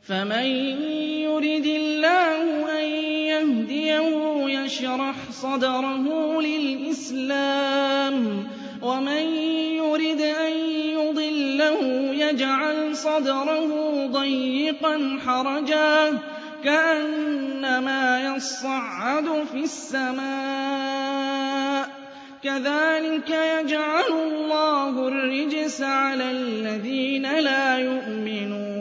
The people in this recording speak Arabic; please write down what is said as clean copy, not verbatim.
فمن يرد الله أن يهديه يشرح صدره للإسلام ومن يرد أن يضله يجعل صدره ضيقا حرجا كأنما يصعد في السماء كذلك يجعل الله الرجس على الذين لا يؤمنون